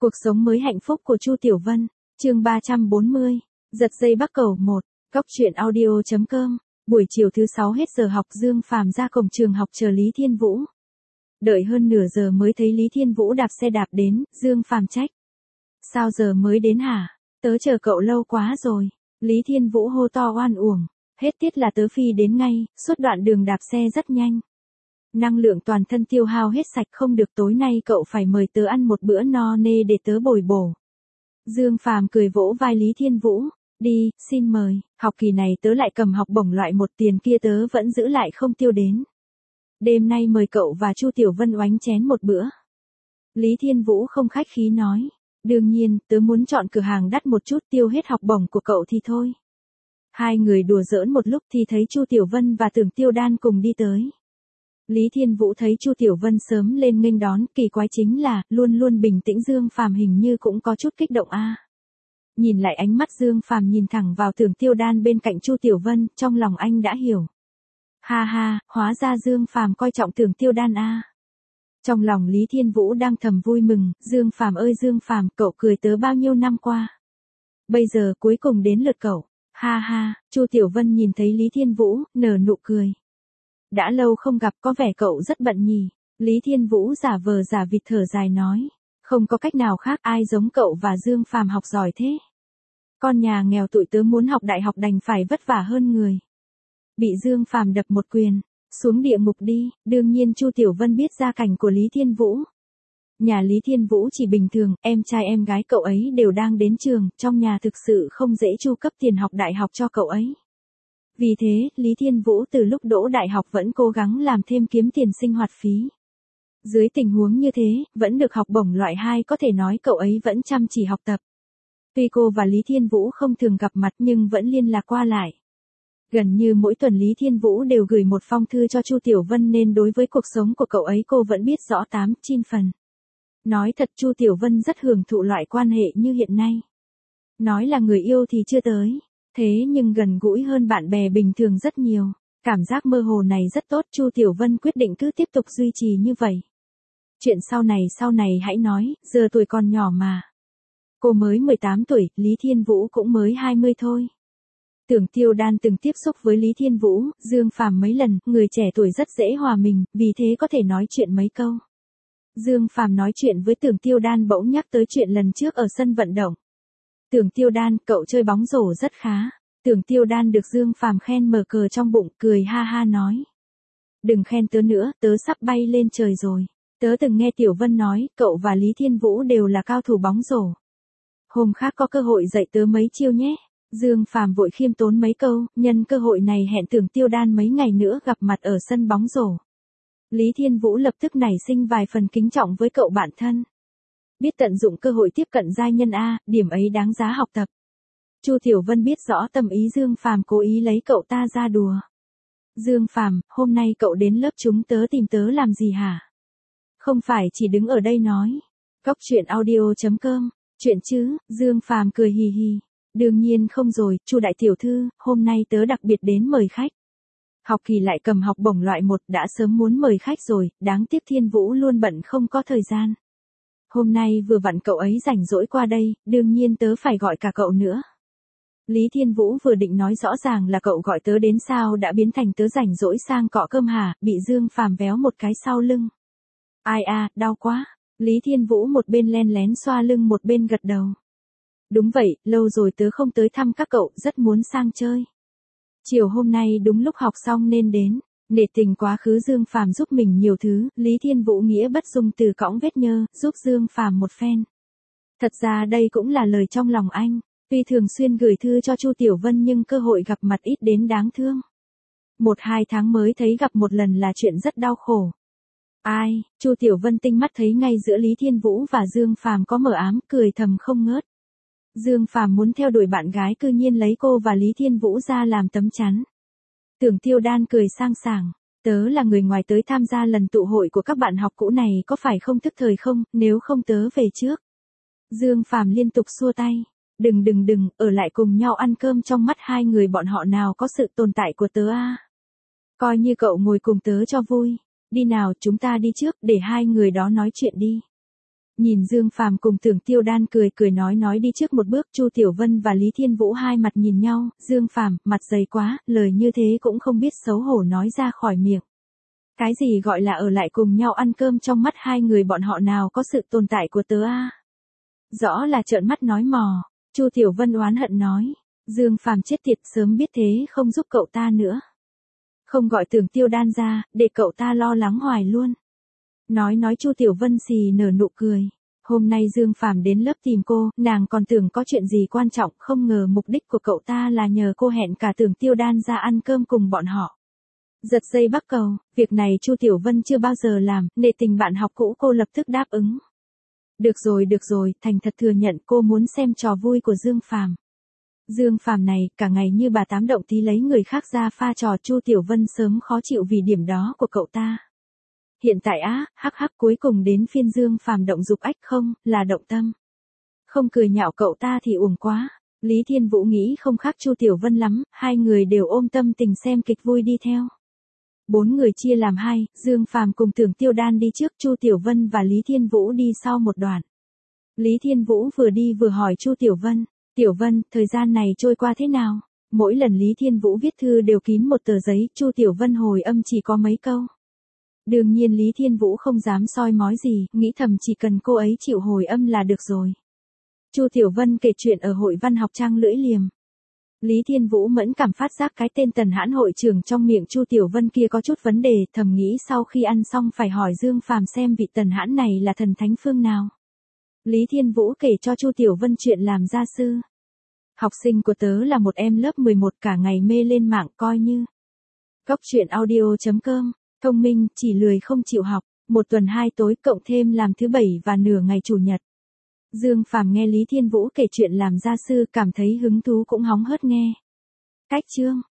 Cuộc sống mới hạnh phúc của Chu Tiểu Vân, chương 340, giật dây bắc cầu 1, góc truyện audio.com, buổi chiều thứ 6 hết giờ học Dương Phàm ra cổng trường học chờ Lý Thiên Vũ. Đợi hơn nửa giờ mới thấy Lý Thiên Vũ đạp xe đạp đến, Dương Phàm trách. Sao giờ mới đến hả? Tớ chờ cậu lâu quá rồi. Lý Thiên Vũ hô to oan uổng, hết tiết là tớ phi đến ngay, suốt đoạn đường đạp xe rất nhanh. Năng lượng toàn thân tiêu hao hết sạch, không được, tối nay cậu phải mời tớ ăn một bữa no nê để tớ bồi bổ. Dương Phàm cười vỗ vai Lý Thiên Vũ, đi, xin mời, học kỳ này tớ lại cầm học bổng loại 1, tiền kia tớ vẫn giữ lại không tiêu đến. Đêm nay mời cậu và Chu Tiểu Vân oánh chén một bữa. Lý Thiên Vũ không khách khí nói, đương nhiên, tớ muốn chọn cửa hàng đắt một chút, tiêu hết học bổng của cậu thì thôi. Hai người đùa giỡn một lúc thì thấy Chu Tiểu Vân và Tưởng Tiêu Đan cùng đi tới. Lý Thiên Vũ thấy Chu Tiểu Vân sớm lên nghênh đón, kỳ quái chính là, luôn luôn bình tĩnh Dương Phàm hình như cũng có chút kích động a. Nhìn lại ánh mắt Dương Phàm nhìn thẳng vào Tưởng Tiêu Đan bên cạnh Chu Tiểu Vân, trong lòng anh đã hiểu. Ha ha, hóa ra Dương Phàm coi trọng Tưởng Tiêu Đan a. Trong lòng Lý Thiên Vũ đang thầm vui mừng, Dương Phàm ơi Dương Phàm, cậu cười tớ bao nhiêu năm qua. Bây giờ cuối cùng đến lượt cậu. Ha ha, Chu Tiểu Vân nhìn thấy Lý Thiên Vũ, nở nụ cười. Đã lâu không gặp, có vẻ cậu rất bận nhỉ. Lý Thiên Vũ giả vờ giả vịt thở dài nói. Không có cách nào khác, ai giống cậu và Dương Phàm học giỏi thế. Con nhà nghèo tụi tớ muốn học đại học đành phải vất vả hơn người. Bị Dương Phàm đập một quyền. Xuống địa ngục đi, đương nhiên Chu Tiểu Vân biết gia cảnh của Lý Thiên Vũ. Nhà Lý Thiên Vũ chỉ bình thường, em trai em gái cậu ấy đều đang đến trường, trong nhà thực sự không dễ chu cấp tiền học đại học cho cậu ấy. Vì thế, Lý Thiên Vũ từ lúc đỗ đại học vẫn cố gắng làm thêm kiếm tiền sinh hoạt phí. Dưới tình huống như thế, vẫn được học bổng loại 2, có thể nói cậu ấy vẫn chăm chỉ học tập. Tuy cô và Lý Thiên Vũ không thường gặp mặt nhưng vẫn liên lạc qua lại. Gần như mỗi tuần Lý Thiên Vũ đều gửi một phong thư cho Chu Tiểu Vân nên đối với cuộc sống của cậu ấy cô vẫn biết rõ 8-9 phần. Nói thật Chu Tiểu Vân rất hưởng thụ loại quan hệ như hiện nay. Nói là người yêu thì chưa tới. Thế nhưng gần gũi hơn bạn bè bình thường rất nhiều. Cảm giác mơ hồ này rất tốt, Chu Tiểu Vân quyết định cứ tiếp tục duy trì như vậy. Chuyện sau này hãy nói, giờ tuổi còn nhỏ mà. Cô mới 18 tuổi, Lý Thiên Vũ cũng mới 20 thôi. Tưởng Tiêu Đan từng tiếp xúc với Lý Thiên Vũ, Dương Phàm mấy lần, người trẻ tuổi rất dễ hòa mình, vì thế có thể nói chuyện mấy câu. Dương Phàm nói chuyện với Tưởng Tiêu Đan bỗng nhắc tới chuyện lần trước ở sân vận động. Tưởng Tiêu Đan, cậu chơi bóng rổ rất khá. Tưởng Tiêu Đan được Dương Phàm khen mở cờ trong bụng, cười ha ha nói. Đừng khen tớ nữa, tớ sắp bay lên trời rồi. Tớ từng nghe Tiểu Vân nói, cậu và Lý Thiên Vũ đều là cao thủ bóng rổ. Hôm khác có cơ hội dạy tớ mấy chiêu nhé. Dương Phàm vội khiêm tốn mấy câu, nhân cơ hội này hẹn Tưởng Tiêu Đan mấy ngày nữa gặp mặt ở sân bóng rổ. Lý Thiên Vũ lập tức nảy sinh vài phần kính trọng với cậu bạn thân. Biết tận dụng cơ hội tiếp cận giai nhân a, điểm ấy đáng giá học tập. Chu Tiểu Vân biết rõ tâm ý Dương Phàm cố ý lấy cậu ta ra đùa. Dương Phàm, hôm nay cậu đến lớp chúng tớ tìm tớ làm gì hả? Không phải chỉ đứng ở đây nói. Góc truyện audio.com, chuyện chứ, Dương Phàm cười hì hì. Đương nhiên không rồi, Chu đại tiểu thư, hôm nay tớ đặc biệt đến mời khách. Học kỳ lại cầm học bổng loại 1, đã sớm muốn mời khách rồi, đáng tiếc Thiên Vũ luôn bận không có thời gian. Hôm nay vừa vặn cậu ấy rảnh rỗi qua đây, đương nhiên tớ phải gọi cả cậu nữa. Lý Thiên Vũ vừa định nói rõ ràng là cậu gọi tớ đến sao đã biến thành tớ rảnh rỗi sang cọ cơm hả, bị Dương Phàm véo một cái sau lưng. Ai a, đau quá. Lý Thiên Vũ một bên len lén xoa lưng một bên gật đầu. Đúng vậy, lâu rồi tớ không tới thăm các cậu, rất muốn sang chơi. Chiều hôm nay đúng lúc học xong nên đến. Nể tình quá khứ Dương Phàm giúp mình nhiều thứ, Lý Thiên Vũ nghĩa bất dung từ cõng vết nhơ, giúp Dương Phàm một phen. Thật ra đây cũng là lời trong lòng anh, tuy thường xuyên gửi thư cho Chu Tiểu Vân nhưng cơ hội gặp mặt ít đến đáng thương. 1-2 tháng mới thấy gặp một lần là chuyện rất đau khổ. Ai, Chu Tiểu Vân tinh mắt thấy ngay giữa Lý Thiên Vũ và Dương Phàm có mờ ám, cười thầm không ngớt. Dương Phàm muốn theo đuổi bạn gái cư nhiên lấy cô và Lý Thiên Vũ ra làm tấm chắn. Tưởng Tiêu Đan cười sang sảng, tớ là người ngoài tới tham gia lần tụ hội của các bạn học cũ này có phải không thức thời không, nếu không tớ về trước. Dương Phàm liên tục xua tay, đừng, ở lại cùng nhau ăn cơm, trong mắt hai người bọn họ nào có sự tồn tại của tớ a. Coi như cậu ngồi cùng tớ cho vui, đi nào chúng ta đi trước để hai người đó nói chuyện đi. Nhìn Dương Phàm cùng Tưởng Tiêu Đan cười cười nói đi trước một bước, Chu Tiểu Vân và Lý Thiên Vũ hai mặt nhìn nhau, Dương Phàm, mặt dày quá, lời như thế cũng không biết xấu hổ nói ra khỏi miệng. Cái gì gọi là ở lại cùng nhau ăn cơm, trong mắt hai người bọn họ nào có sự tồn tại của tớ a? Rõ là trợn mắt nói mò. Chu Tiểu Vân oán hận nói. Dương Phàm chết tiệt, sớm biết thế không giúp cậu ta nữa. Không gọi Tưởng Tiêu Đan ra, để cậu ta lo lắng hoài luôn. Nói Chu Tiểu Vân xì nở nụ cười. Hôm nay Dương Phàm đến lớp tìm cô, nàng còn tưởng có chuyện gì quan trọng, không ngờ mục đích của cậu ta là nhờ cô hẹn cả Tưởng Tiêu Đan ra ăn cơm cùng bọn họ. Giật dây bắc cầu, việc này Chu Tiểu Vân chưa bao giờ làm, nể tình bạn học cũ cô lập tức đáp ứng. Được rồi, thành thật thừa nhận cô muốn xem trò vui của Dương Phàm. Dương Phàm này, cả ngày như bà tám động tí lấy người khác ra pha trò, Chu Tiểu Vân sớm khó chịu vì điểm đó của cậu ta. Hiện tại hắc cuối cùng đến phiên Dương Phàm động dục ách, không, là động tâm. Không cười nhạo cậu ta thì uổng quá. Lý Thiên Vũ nghĩ không khác Chu Tiểu Vân lắm, hai người đều ôm tâm tình xem kịch vui đi theo. 4 người chia làm hai, Dương Phàm cùng Tưởng Tiêu Đan đi trước, Chu Tiểu Vân và Lý Thiên Vũ đi sau một đoạn. Lý Thiên Vũ vừa đi vừa hỏi Chu Tiểu Vân, Tiểu Vân, thời gian này trôi qua thế nào? Mỗi lần Lý Thiên Vũ viết thư đều kín một tờ giấy, Chu Tiểu Vân hồi âm chỉ có mấy câu. Đương nhiên Lý Thiên Vũ không dám soi mói gì, nghĩ thầm chỉ cần cô ấy chịu hồi âm là được rồi. Chu Tiểu Vân kể chuyện ở hội văn học trang lưỡi liềm. Lý Thiên Vũ mẫn cảm phát giác cái tên Tần Hãn hội trưởng trong miệng Chu Tiểu Vân kia có chút vấn đề, thầm nghĩ sau khi ăn xong phải hỏi Dương Phàm xem vị Tần Hãn này là thần thánh phương nào. Lý Thiên Vũ kể cho Chu Tiểu Vân chuyện làm gia sư. Học sinh của tớ là một em lớp 11 cả ngày mê lên mạng coi như. Góc truyện audio.com, thông minh, chỉ lười không chịu học, một tuần 2 tối cộng thêm làm thứ 7 và nửa ngày chủ nhật. Dương Phàm nghe Lý Thiên Vũ kể chuyện làm gia sư cảm thấy hứng thú cũng hóng hớt nghe. Cách chương